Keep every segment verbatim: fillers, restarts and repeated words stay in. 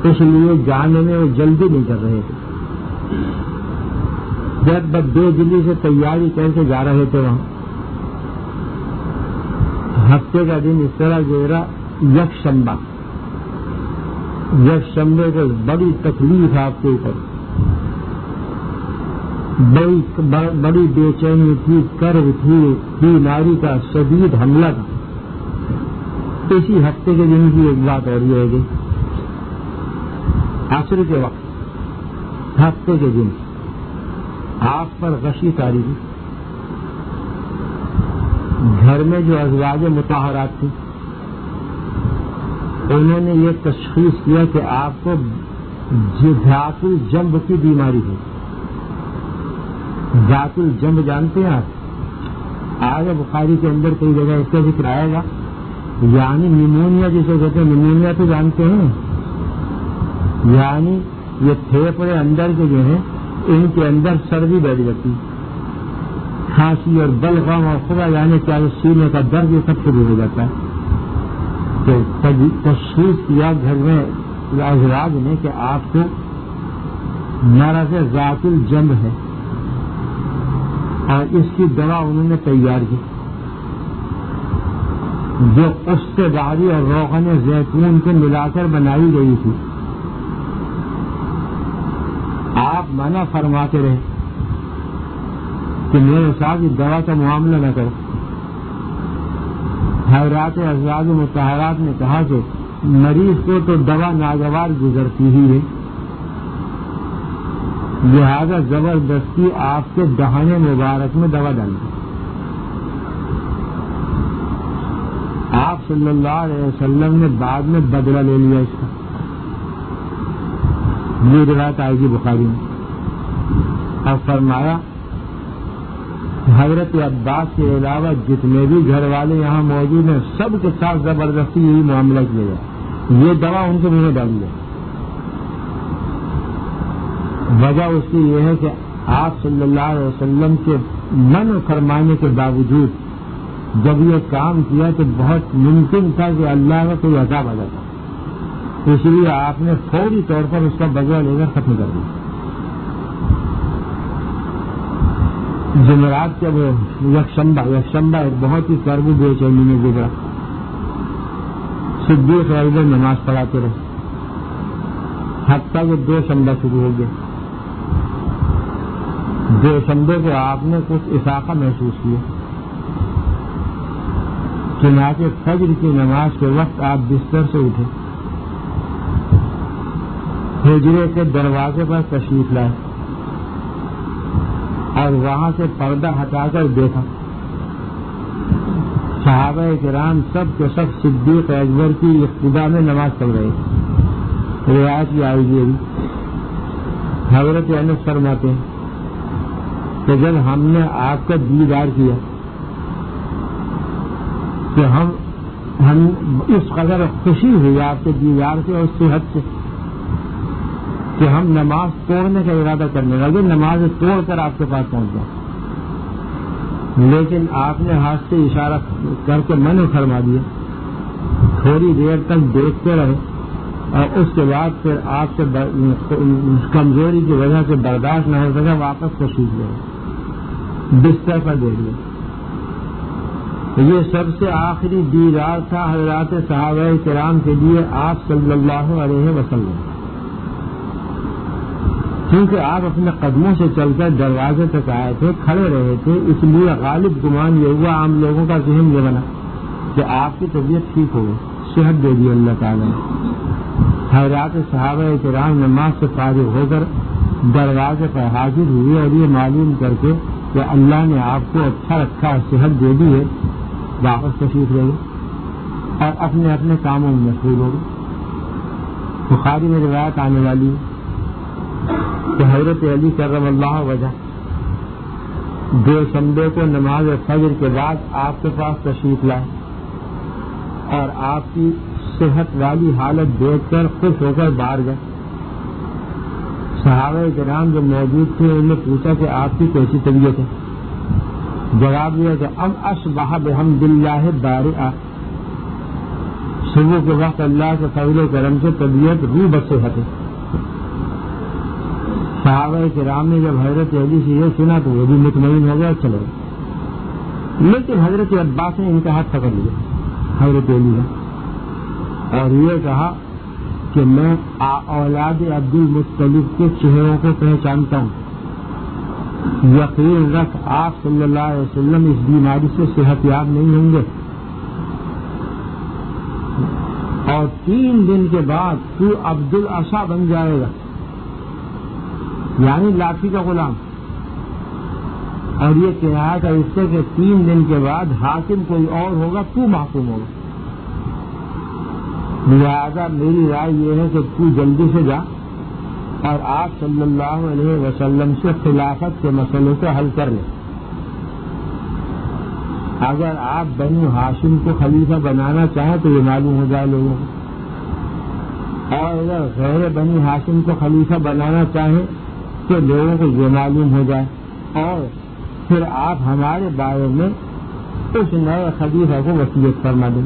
اس لیے جانے میں وہ جلدی نہیں کر رہے تھے. جب بے دلی سے تیاری کر کے جا رہے تھے وہاں ہفتے کا دن اس طرح گزرا یکشنبہ. یکشنبے کو بڑی تکلیف آپ کے اوپر، بڑی بڑی بے چینی تھی، کرب تھی، بیماری کا شدید حملہ تھا. اسی ہفتے کے دن کی ایک بات اور یہ ہے کہ عصر کے وقت ہفتے کے دن آپ پر غشی تاری تھی. گھر میں جو ازواج مطہرات تھی انہوں نے یہ تشخیص کیا کہ آپ کو ذات الجنب کی بیماری ہے. ذات الجنب جانتے ہیں آپ؟ آگے بخاری کے اندر کئی جگہ اس کا ذکر آئے گا. یعنی نیمونیا جسے کہتے ہیں، نیمونیا تو جانتے ہیں، یعنی یہ پھیپھڑے اندر کے جو ہیں ان کے اندر سردی بیٹھ جاتی، کھانسی اور بلغم اور خدا جانے کیا سینے کا درد، یہ سب شروع ہو جاتا ہے. تو تشخیص کیا گھر میں ازواج نے کہ آپ کو مرض ذات الجنب ہے، اور اس کی دوا انہوں نے تیار کی جو قسط باری اور روغن زیتون کو ملا کر بنائی گئی تھی. آپ منع فرماتے رہے کہ میرے ساتھ اس دوا کا معاملہ نہ کرو. حضرات ازواج مطہرات نے کہا کہ مریض کو تو دوا ناگوار گزرتی ہی ہے، لہذا زبردستی آپ کے دہانے مبارک میں دوا ڈالتے. آپ صلی اللہ علیہ وسلم نے بعد میں بدلہ لے لیا اس کا. یہ روایت آئے گی بخاری میں. اور فرمایا حضرت عباس کے علاوہ جتنے بھی گھر والے یہاں موجود ہیں سب کے ساتھ زبردستی یہی معاملہ کیا جائے، یہ دوا ان کے منہ میں ڈال دیا. وجہ اس کی یہ ہے کہ آپ صلی اللہ علیہ وسلم کے منع فرمانے کے باوجود جب یہ کام کیا تو بہت ممکن تھا کہ اللہ کا کوئی عذاب آ جاتا، اس لیے آپ نے فوری طور پر اس کا بدلہ لے کر ختم کر دیا. جمعرات جب یکشنبہ یکشنبہ ایک بہت ہی کرب بے چینی میں گزرا. صدیق اکبر نماز پڑھاتے رہے حتیٰ کہ دو شنبہ شروع ہو گیا. دو شنبے کو آپ نے کچھ افاقہ محسوس کیا، چنانچہ فجر کی نماز کے وقت آپ بستر سے اٹھے، حجرے کے دروازے پر تشریف لائے اور وہاں سے پردہ ہٹا کر دیکھا. صحابہ کرام سب کے سب صدیق اکبر کی اقتداء میں نماز پڑھ رہے تھے. روایت یہ آئی گئی. حضرت انس فرماتے ہیں کہ جب ہم نے آپ کا دیدار کیا کہ ہم ہم اس قدر خوشی ہوئی آپ کے دیدار سے اور صحت سے کہ ہم نماز توڑنے کا ارادہ کرنے لگے، نماز توڑ کر آپ کے پاس پہنچ گئے. لیکن آپ نے ہاتھ سے اشارہ کر کے منع فرما دیا. تھوڑی دیر تک دیکھتے رہے اور اس کے بعد پھر آپ سے کمزوری کی وجہ سے برداشت نہ ہو سکا، واپس تشریف لے بستر پر دے دیا. یہ سب سے آخری دیدار تھا حضرات صحابہ کرام کے لیے آپ صلی اللہ علیہ وسلم، کیونکہ آپ اپنے قدموں سے چل کر دروازے تک آئے تھے، کھڑے رہے تھے، اس لیے غالب گمان یہ ہوا، عام لوگوں کا ذہن یہ بنا کہ آپ کی طبیعت ٹھیک ہو گئی، صحت دے دی اللہ تعالیٰ نے. حضرات صحابہ کرام نماز سے فارغ ہو کر دروازے پر حاضر ہوئے اور یہ معلوم کر کے کہ اللہ نے آپ کو اچھا رکھا، صحت دے دی ہے، واپس تشریف لے گئے اور اپنے اپنے کاموں میں مشغول ہو گئے. بخاری میں روایت آنے والی کہ حضرت علی کرم اللہ وجہ دو شنبے کو نماز فجر کے بعد آپ کے پاس تشریف لائے اور آپ کی صحت والی حالت دیکھ کر خوش ہو کر باہر گئے. صحابہ کرام جو موجود تھے انہوں نے پوچھا کہ آپ کی کیسی طبیعت ہے؟ جواب دیا کہ ام اصبح بحمد اللہ بارئا، صبح کے وقت اللہ کے فضل و کرم سے طبیعت روح بصحت ہے. صحابہ کرام نے جب حضرت علی سے یہ سنا تو وہ بھی مطمئن ہو گیا, چلے. لیکن حضرت عباس نے ان کا ہاتھ پکڑ لیا حضرت علی نے, اور یہ کہا کہ میں اولاد عبد المطلب کے چہروں کو پہچانتا ہوں, یقین رکھ آپ صلی اللہ علیہ وسلم اس بیماری سے صحت یاب نہیں ہوں گے, اور تین دن کے بعد تو عبد العصا بن جائے گا, یعنی لاٹھی کا غلام. اور یہ کہا تھا اس سے کہ تین دن کے بعد حاکم کوئی اور ہوگا, تو محکوم ہوگا. لہذا میری رائے یہ ہے کہ تو جلدی سے جا اور آپ صلی اللہ علیہ وسلم سے خلافت کے مسئلے کو حل کر لیں. اگر آپ بنو ہاشم کو خلیفہ بنانا چاہیں تو یہ معلوم ہو جائے لوگوں کو, اور اگر غیر بنو ہاشم کو خلیفہ بنانا چاہیں تو لوگوں کو یہ معلوم ہو جائے, اور پھر آپ ہمارے بارے میں اس نئے خلیفہ کو وصیت فرما دیں.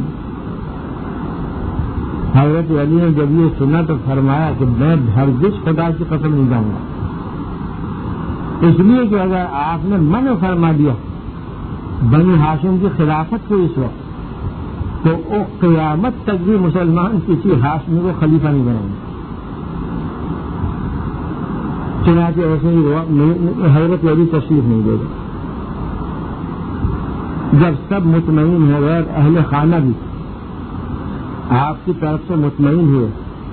حضرت علی نے جب یہ سنا تو فرمایا کہ میں ہرگز خدا کی قسم نہیں جاؤں گا, اس لیے کہ اگر آپ نے منع فرما دیا بنی ہاشم کی خلافت کو اس وقت, تو وہ قیامت تک بھی مسلمان کسی ہاشمی کو خلیفہ نہیں بنیں گے. چنانچہ ایسے ہی ہوا, حضرت علی تشریف نہیں دے گا. جب سب مطمئن ہو گئے, اہل خانہ بھی آپ کی طرف سے مطمئن ہوئے,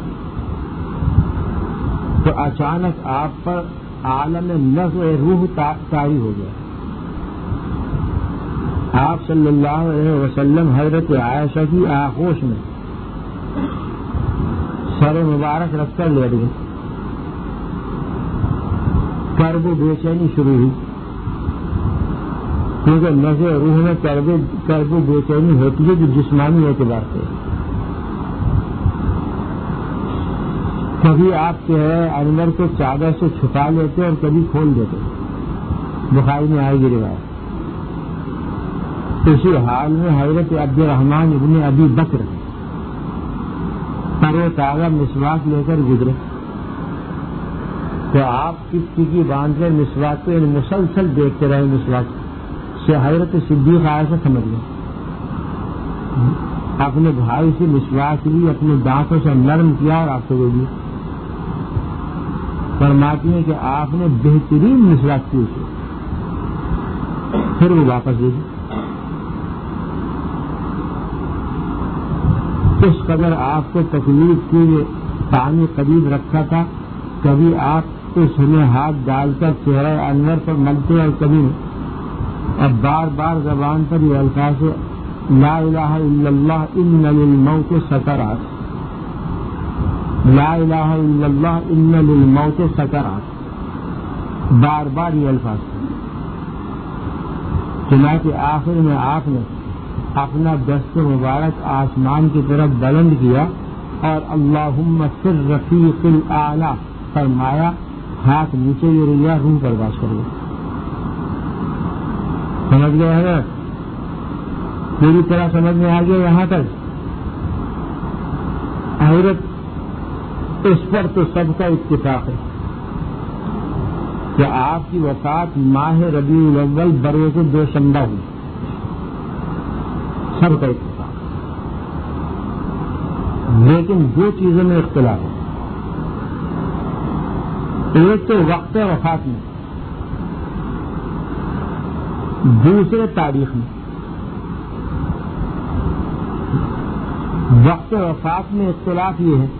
تو اچانک آپ پر عالم نفس و روح طاری ہو گیا. آپ صلی اللہ علیہ وسلم حضرت عائشہ کی آغوش میں سر مبارک رکھ کر لیٹ گئے. کرب و بے چینی شروع ہوئی, کیونکہ نظر روح میں کرب و بے چینی ہوتی ہے جو جسمانی اعتبار سے. کبھی آپ چہرے انور کو چادر سے چھپا لیتے اور کبھی کھول دیتے, بخاری میں آئے گی روایت. اسی حال میں حضرت عبد الرحمن ابن ابی بکر تر و تازہ مسواک لے کر گزرے, تو آپ ٹک ٹکی باندھ کر مسواک کو مسلسل دیکھتے رہے. مسواک سے حضرت صدیق عائشہ سمجھ گئے, اپنے بھائی سے مسواک لی, اپنے دانتوں سے نرم کیا اور آپ کو دے دیا. فرماتی ہیں کہ آپ نے بہترین مسواک کی اسے, پھر وہ واپس دے دی. اس قدر آپ کو تکلیف کی, پانی قریب رکھا تھا, کبھی آپ اس میں ہاتھ ڈال کر چہرہ انور پر ملتے اور کبھی نہیں. اب بار بار زبان پر یہ الفاظ لا الہ الا اللہ ان للموت سکرات, لا الہ الا اللہ ان للموت سکرات, بار بار یہ الفاظ. چنانچہ آخر میں آپ نے اپنا دست مبارک آسمان کی طرف بلند کیا اور اللہم فی الرفیق الاعلی فرمایا, ہاتھ نیچے یہ ریا, روح پرواز کر گیا. سمجھ گئے ہے, پوری طرح سمجھ میں آ گیا یہاں تک. حضرت اس پر تو سب کا اتفاق ہے کہ آپ کی وفات ماہ ربیع الاول بروز دوشنبہ ہوئی, سب کا اتفاق. لیکن دو چیزوں میں اختلاف ہے. ایک تو وقت وفات میں, دوسرے تاریخ میں. وقت وفات میں اختلاف یہ ہے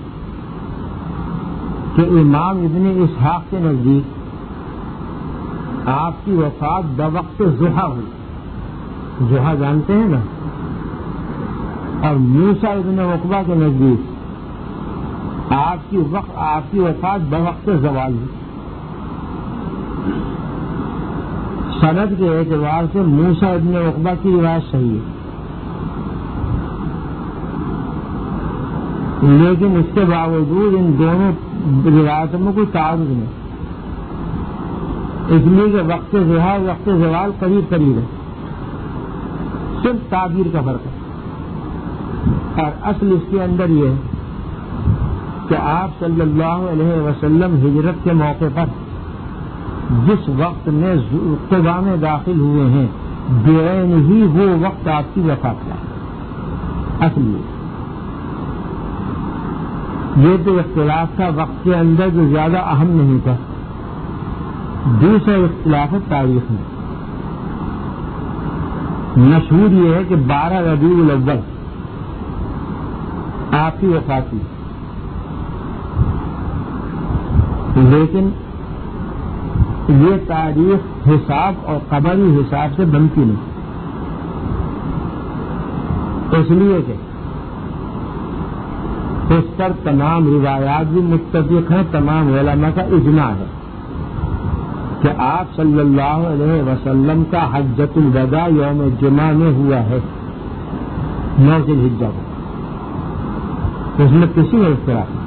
کہ امام ابن اسحاق کے نزدیک آپ کی وفات بوقت ضحیٰ ہوئی. ضحیٰ جانتے ہیں نا. اور موسیٰ ابن عقبہ کے نزدیک آپ کی وقت آپ کی وفات بوقت زوال ہوئی. سند کے اعتبار سے موسیٰ ابن عقبہ کی روایت صحیح ہے, لیکن اس کے باوجود ان دونوں روایتوں میں کوئی تعارض نہیں, اس لیے کہ وقت ضحیٰ وقت زوال قریب قریب ہے, صرف تعبیر کا فرق ہے. اور اصل اس کے اندر یہ ہے کہ آپ صلی اللہ علیہ وسلم ہجرت کے موقع پر جس وقت میں قبا میں داخل ہوئے ہیں بعین ہی وہ وقت آپ کی وفات کا ہے. اصل یہ تو اختلاف تھا وقت کے اندر جو زیادہ اہم نہیں تھا. دوسرا اختلاف ہے تاریخ میں. مشہور یہ ہے کہ بارہ ربیع الاول آپ کی وفات ہوئی، لیکن یہ تاریخ حساب اور قمری حساب سے بنتی نہیں، اس لیے کہ اس پر تمام روایات بھی متفق ہیں، تمام علماء کا اجماع ہے کہ آپ صلی اللہ علیہ وسلم کا حجۃ الوداع یوم جمعہ میں ہوا ہے، نو ذی الحجہ کو. اس میں کسی میں اختلاف نہیں.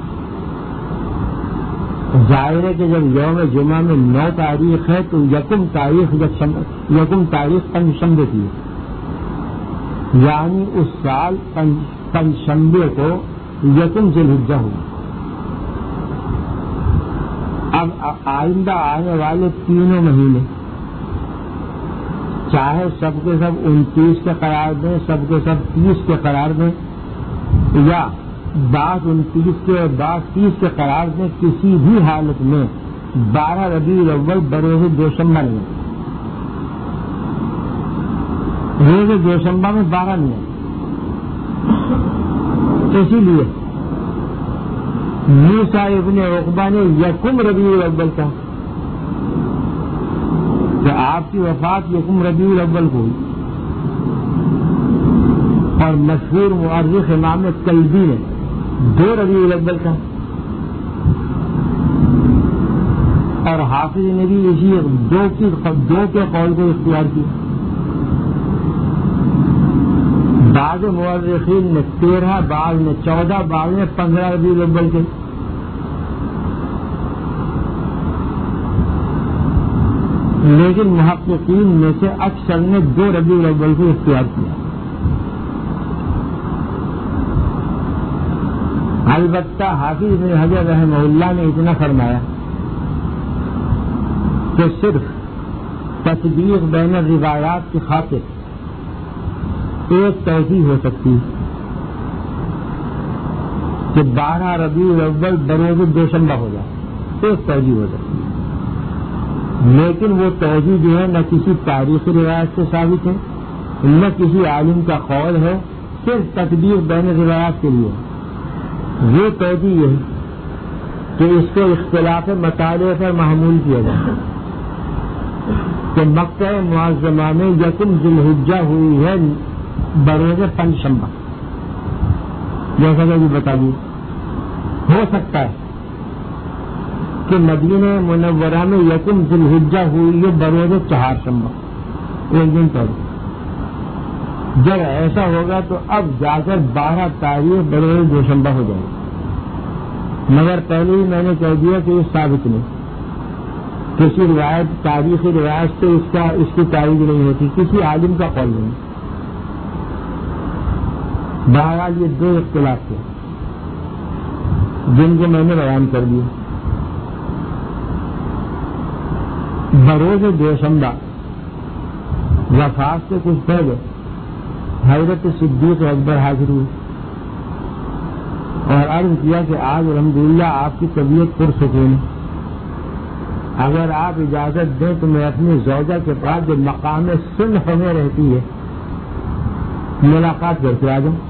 ظاہر ہے کہ جب یوم جمعہ میں نو تاریخ ہے تو یکم تاریخ یکم تاریخ پنجشنبے کی ہے، یعنی اس سال پنجشنبے کو یکم ذی الحجہ ہوئی. اب آئندہ آنے والے تینوں مہینے چاہے سب کے سب انتیس کے قرار دیں، سب کے سب تیس کے قرار دیں، یا بعض انتیس کے اور بعض تیس کے قرار دیں، کسی بھی حالت میں بارہ ربیع الاول بروز دوشنبہ نہیں ہے. روز دوشنبہ میں بارہ نہیں ہے. اسی لیے موسیٰ ابن عقبہ نے یکم ربیع الاول کا کہ آپ کی وفات یکم ربیع الاول کو ہوئی، اور مشہور مؤرخ امام کلبی نے دو ربیع الاول کا، اور حافظ نے بھی اسی دو کی دو کے قول کو اختیار کیا. بعض مؤرخین نے تیرہ، بعض نے چودہ، بعض نے پندرہ ربیع الاول کے. لیکن محققین میں سے اکثر نے دو ربیع الاول کو اختیار کیا. البتہ حافظ بن حجر رحمہ اللہ نے اتنا فرمایا کہ صرف تصدیق بین الروایات کی خاطر ایک توجیہ ہو سکتی کہ بارہ ربیع الاول بروز دوشنبہ ہو جائے، ایک توجیہ ہو سکتی ہے، لیکن وہ توجیہ جو ہے نہ کسی تاریخی روایت سے ثابت ہے، نہ کسی عالم کا قول ہے، صرف تصدیق بین الروایات کے لیے. وہ توجیہ یہ ہے کہ اس کو اختلاف مطالعے پر محمول کیا جائے کہ مکہ معظمہ میں یکم ذی الحجہ ہوئی ہے بروز پنجشنبہ، جیسا کہ بھی بتا دوں. ہو سکتا ہے کہ مدینہ منورہ میں یکم ذی الحجہ ہوئی ہے بروز چہارشنبہ، ایک دن پہلے. جب ایسا ہوگا تو اب جا کر بارہ تاریخ بروز دوشنبہ ہو جائے گی، مگر پہلے ہی میں نے کہہ دیا کہ یہ ثابت نہیں، کسی روایت تاریخی روایت سے اس کا اس کی تائید نہیں ہوتی، کسی عالم کا قول نہیں. بہرحال یہ دو اختلاف تھے جن کو میں نے بیان کر دیا. بروز دوشنبہ وفات سے کچھ پہلے حضرت صدیق اکبر حاضر ہوئے اور عرض کیا کہ آج الحمدللہ آپ کی طبیعت پرسکون ہے، اگر آپ اجازت دیں تو میں اپنی زوجہ کے پاس جو مقام صلح میں رہتی ہے ملاقات کر کے آ جاؤں.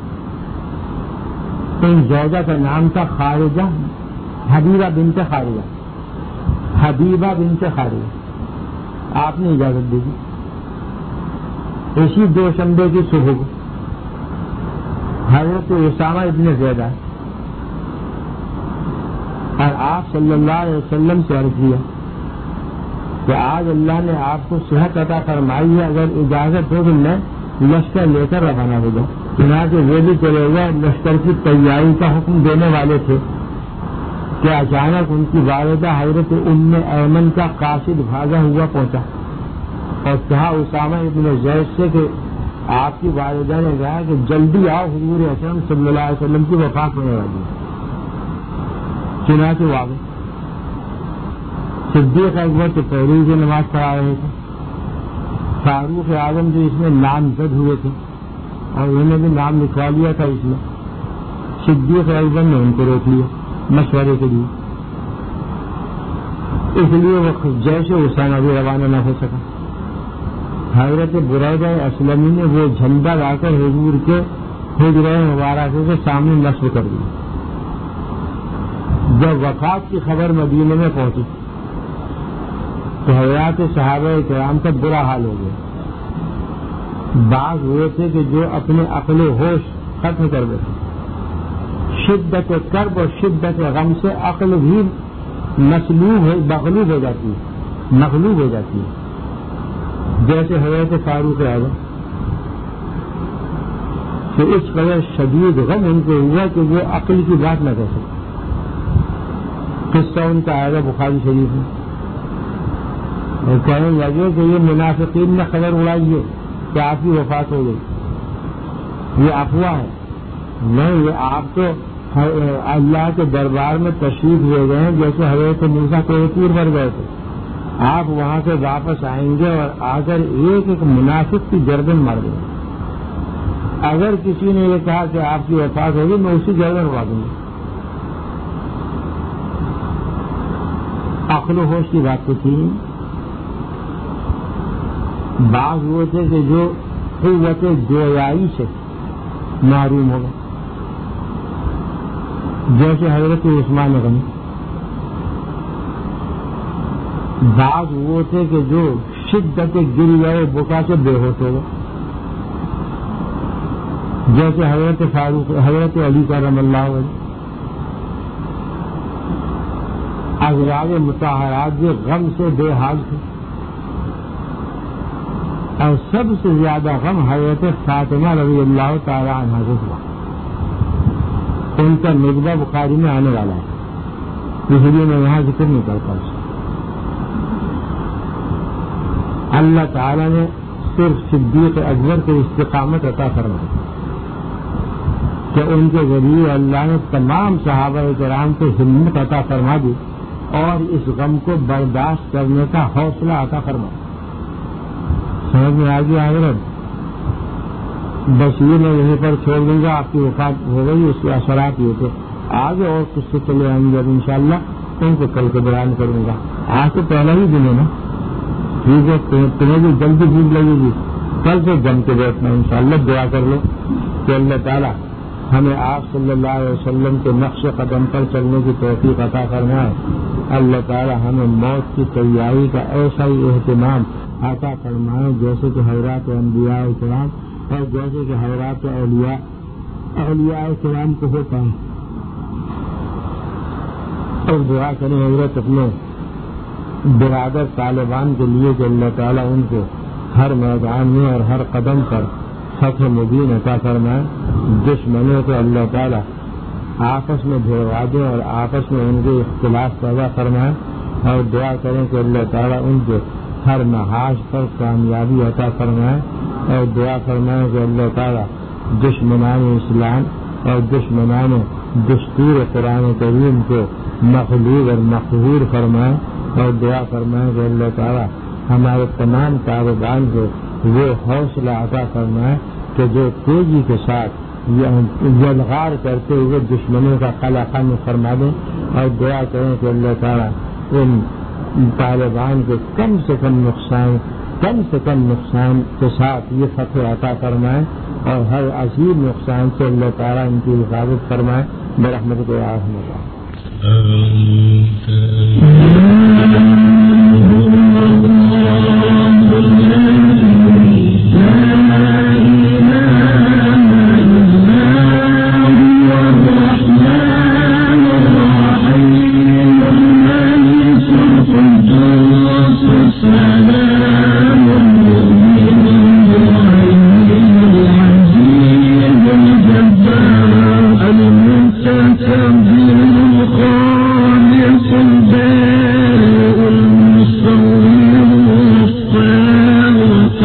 ان زوجہ کا نام تھا خارجہ، حبیبہ بنت خارجہ، حبیبہ بنت خارجہ. آپ نے اجازت دے دی. اسی دوشنبے کی صبح کو حضرت اسامہ ابن زید آئے اور آپ صلی اللہ علیہ وسلم سے عرض کیا کہ آج اللہ نے آپ کو صحت عطا فرمائی ہے، اگر اجازت ہو تو میں لشکر لے کر روانہ ہو جاؤں. چنانچہ وہ بھی چلے گئے. لشکر کی تیاری کا حکم دینے والے تھے کہ اچانک ان کی والدہ حضرت ام ایمن کا قاصد بھاگا ہوا پہنچا اور کہا اسامہ ابن زید سے کہ آپ کی والدہ نے کہا کہ جلدی آؤ حضور اکرم صلی اللہ علیہ وسلم کی وفات ہونے والی ہے. چنانچہ وہ آ گئے. صدیق اکبر تو پہلے سے نماز پڑھا رہے تھے. فاروق اعظم جو اس میں نامزد ہوئے تھے اور انہوں نے بھی نام لکھوا لیا تھا اس میں. صدیق اکبر نے ان کو روک لیا مشورے کے لیے. اس لیے وہ جیسے اسامہ بھی روانہ نہ ہو سکا. حضرت بریدہ اسلمی نے وہ جھنڈا لا کر حضور کے حجرہ مبارک کے سامنے نصب کر دیا. جب وفات کی خبر مدینے میں پہنچی تو حضرات صحابہ کرام کا برا حال ہو گیا. بعض ہوئے تھے کہ جو اپنے عقل و ہوش ختم کر دیتے. شدت کرب اور شدت غم سے عقل بھی مسلوب مغلوب ہو جاتی ہے مغلوب ہو جاتی ہے. جیسے حضرت فاروق اعظم کہ اس قدر شدید غم ان کو ہوا کہ وہ عقل کی بات نہ کر سکتے. قصہ ان کا آئے گا بخاری شریف میں. اور کہنے لگے کہ یہ منافقین نے خبر اڑائی ہے کہ آپ کی وفات ہو گئی. یہ افواہ ہے. نہیں، یہ آپ تو اللہ کے دربار میں تشریف لے گئے ہیں جیسے حضرت موسیٰ کو تور بھر گئے تھے. آپ وہاں سے واپس آئیں گے اور آ کر ایک ایک منافق کی گردن مار دیں گے. اگر کسی نے یہ کہا کہ آپ کی وفات ہوگی میں اسی گردن اڑا دوں گا. عقل و ہوش کی بات تو تھی. بعض وہ تھے کہ جو قوت گویائی سے معروم ہو گئے جیسے حضرت عثمان غنی. بعض وہ تھے کہ جو شدت گریہ و بکا سے بے ہوش ہو گئے جیسے حضرت فاروق حضرت علی کرم اللہ علیہ. ازواج مطہرات جو غم سے بے حال تھے. اور سب سے زیادہ غم حضرت فاطمہ رضی اللہ تعالی عنہا کو ہوا. ان کا نقبہ بخاری میں آنے والا ہے، اس لیے میں یہاں ذکر نہیں کرتا. اللہ تعالیٰ نے صرف صدیق اکبر کو استقامت عطا فرمائی کہ ان کے ذریعے اللہ نے تمام صحابہ کرام کو ہمت عطا فرما دی اور اس غم کو برداشت کرنے کا حوصلہ عطا فرمایا. سمجھ میں آ گیا حضرت؟ بس یہ میں یہیں پر چھوڑ دوں گا. آپ کی وفات ہو گئی، اس کے اثرات یہ تھے. آگے اور کچھ سے چلے آئیں گے ان شاء اللہ ان کو کل کو بیان کروں گا. آج تو پہلا ہی دن ہے نا. ٹھیک ہے، تمہیں بھی جلدی بھوک لگے گی. کل سے جم کے بیٹھنا ان شاء اللہ. دعا کر لو کہ اللہ تعالیٰ ہمیں آپ صلی اللہ علیہ وسلم کے نقش قدم پر چلنے کی توفیق عطا فرمائے. اللہ تعالیٰ ہمیں موت کی تیاری کا ایسا ہی اہتمام عطا فرمائے جیسے کہ حضرات انبیاء کرام اور جیسے کہ حضرات اولیاء اولیاء کرام کو ہوتا ہے. اور دعا کریں حضرت اپنے برادر طالبان کے لیے کہ اللہ تعالیٰ ان کو ہر میدان میں اور ہر قدم پر فتح مبین عطا فرمائے. دشمنوں کو اللہ تعالیٰ آپس میں بھیڑوا دیں اور آپس میں ان کے اختلاف پیدا فرمائے. اور دعا کریں کہ اللہ تعالیٰ ان کو ہر محاذ پر کامیابی عطا فرمائے. اور دعا فرمائے کہ اللہ تعالیٰ دشمنان اسلام اور دشمنان دستور قرآن کریم کو مغلوب اور مقہور فرمائے. اور دعا فرمائے کہ اللہ تعالیٰ ہمارے تمام طالبان کو وہ حوصلہ عطا فرمائے کہ جو تیزی کے ساتھ یلغار کرتے ہوئے دشمنوں کا قلع خان فرما دیں. اور دعا کریں کہ اللہ تعالیٰ ان طالبان کو کم سے کم نقصان کم سے کم نقصان کے ساتھ یہ فتح عطا فرمائے اور ہر عظیم نقصان سے اللہ تعالیٰ ان کی حفاظت فرمائے. برحمتہ کے رحمتہ. البارئ المصور الصالح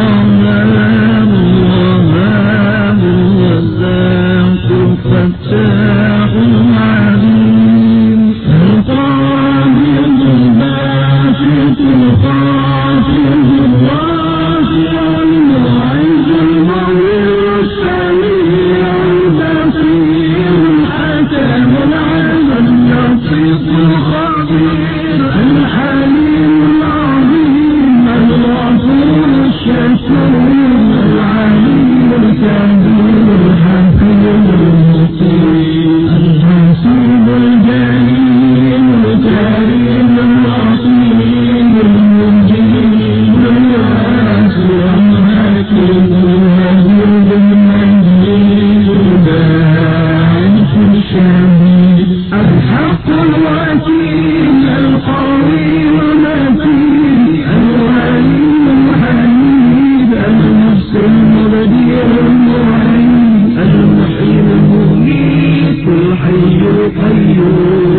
الحق الوكيل القوي المتين الولي الحميد المحسن المبدع المعين المحيي المميت الحي القيوم